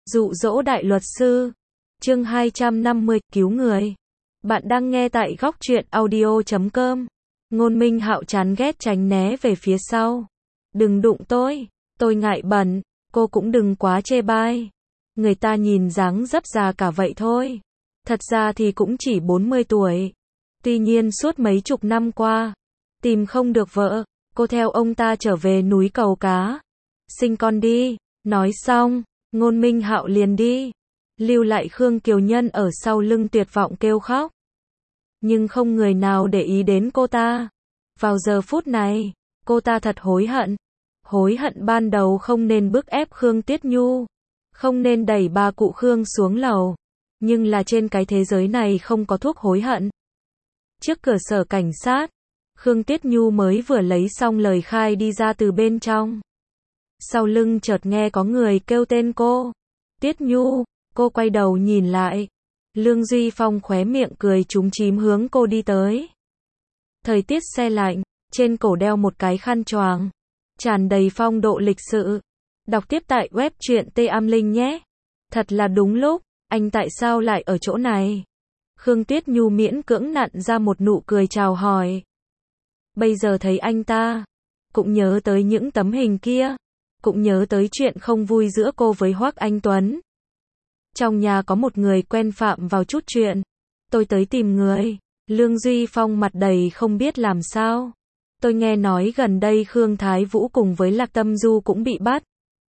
Dụ dỗ đại luật sư. Chương 250, cứu người. Bạn đang nghe tại góc truyện audio.com. Ngôn Minh Hạo chán ghét tránh né về phía sau. Đừng đụng tôi ngại bẩn, cô cũng đừng quá chê bai. Người ta nhìn dáng dấp già cả vậy thôi. Thật ra thì cũng chỉ 40 tuổi. Tuy nhiên suốt mấy chục năm qua, tìm không được vợ, cô theo ông ta trở về núi cầu cá. Sinh con đi. Nói xong, Ngôn Minh Hạo liền đi, lưu lại Khương Kiều Nhân ở sau lưng tuyệt vọng kêu khóc. Nhưng không người nào để ý đến cô ta. Vào giờ phút này, cô ta thật hối hận. Hối hận ban đầu không nên bức ép Khương Tiết Nhu, không nên đẩy bà cụ Khương xuống lầu. Nhưng là trên cái thế giới này không có thuốc hối hận. Trước cửa sở cảnh sát, Khương Tiết Nhu mới vừa lấy xong lời khai đi ra từ bên trong. Sau lưng chợt nghe có người kêu tên cô. Tiết Nhu, cô quay đầu nhìn lại. Lương Duy Phong khóe miệng cười trúng chím hướng cô đi tới. Thời tiết se lạnh, trên cổ đeo một cái khăn choàng, tràn đầy phong độ lịch sự. Đọc tiếp tại web truyện T-Am-Linh nhé. Thật là đúng lúc, anh tại sao lại ở chỗ này? Khương Tiết Nhu miễn cưỡng nặn ra một nụ cười chào hỏi. Bây giờ thấy anh ta, cũng nhớ tới những tấm hình kia, cũng nhớ tới chuyện không vui giữa cô với Hoắc Anh Tuấn. Trong nhà có một người quen phạm vào chút chuyện. Tôi tới tìm người. Lương Duy Phong mặt đầy không biết làm sao. Tôi nghe nói gần đây Khương Thái Vũ cùng với Lạc Tâm Du cũng bị bắt.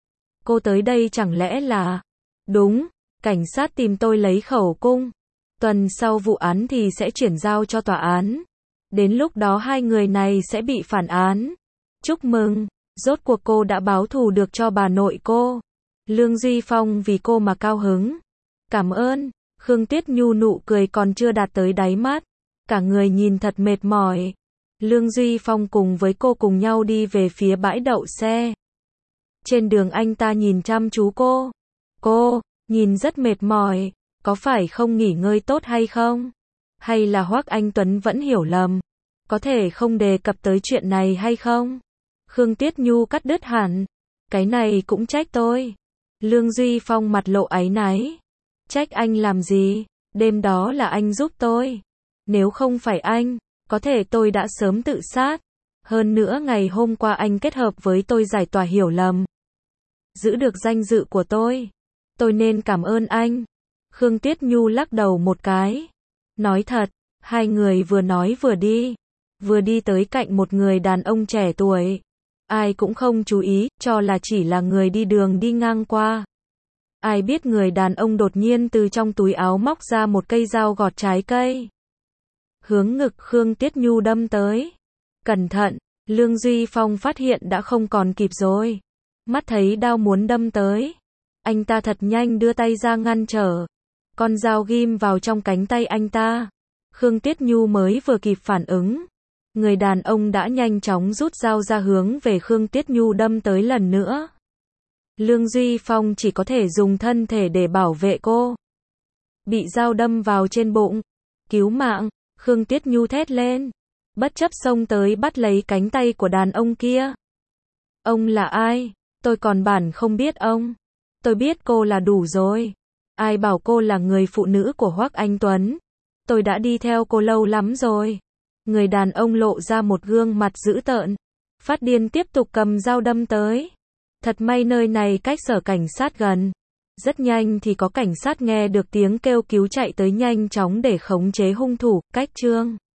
Cô tới đây chẳng lẽ là... Đúng, cảnh sát tìm tôi lấy khẩu cung. Tuần sau vụ án thì sẽ chuyển giao cho tòa án. Đến lúc đó hai người này sẽ bị phản án. Chúc mừng, rốt cuộc cô đã báo thù được cho bà nội cô. Lương Duy Phong vì cô mà cao hứng. Cảm ơn. Khương Tiết Nhu nụ cười còn chưa đạt tới đáy mắt. Cả người nhìn thật mệt mỏi. Lương Duy Phong cùng với cô cùng nhau đi về phía bãi đậu xe. Trên đường anh ta nhìn chăm chú cô. Cô, nhìn rất mệt mỏi. Có phải không nghỉ ngơi tốt hay không? Hay là Hoắc Anh Tuấn vẫn hiểu lầm? Có thể không đề cập tới chuyện này hay không? Khương Tiết Nhu cắt đứt hẳn. Cái này cũng trách tôi. Lương Duy Phong mặt lộ áy náy. Trách anh làm gì? Đêm đó là anh giúp tôi. Nếu không phải anh, có thể tôi đã sớm tự sát. Hơn nữa ngày hôm qua anh kết hợp với tôi giải tỏa hiểu lầm. Giữ được danh dự của tôi. Tôi nên cảm ơn anh. Khương Tiết Nhu lắc đầu một cái. Nói thật, hai người vừa nói vừa đi. Vừa đi tới cạnh một người đàn ông trẻ tuổi. Ai cũng không chú ý, cho là chỉ là người đi đường đi ngang qua. Ai biết người đàn ông đột nhiên từ trong túi áo móc ra một cây dao gọt trái cây. Hướng ngực Khương Tiết Nhu đâm tới. Cẩn thận, Lương Duy Phong phát hiện đã không còn kịp rồi. Mắt thấy đao muốn đâm tới. Anh ta thật nhanh đưa tay ra ngăn trở. Con dao ghim vào trong cánh tay anh ta. Khương Tiết Nhu mới vừa kịp phản ứng. Người đàn ông đã nhanh chóng rút dao ra hướng về Khương Tiết Nhu đâm tới lần nữa. Lương Duy Phong chỉ có thể dùng thân thể để bảo vệ cô. Bị dao đâm vào trên bụng. Cứu mạng, Khương Tiết Nhu thét lên. Bất chấp xông tới bắt lấy cánh tay của đàn ông kia. Ông là ai? Tôi còn bản không biết ông. Tôi biết cô là đủ rồi. Ai bảo cô là người phụ nữ của Hoắc Anh Tuấn? Tôi đã đi theo cô lâu lắm rồi. Người đàn ông lộ ra một gương mặt dữ tợn. Phát điên tiếp tục cầm dao đâm tới. Thật may nơi này cách sở cảnh sát gần. Rất nhanh thì có cảnh sát nghe được tiếng kêu cứu chạy tới nhanh chóng để khống chế hung thủ. Cách chương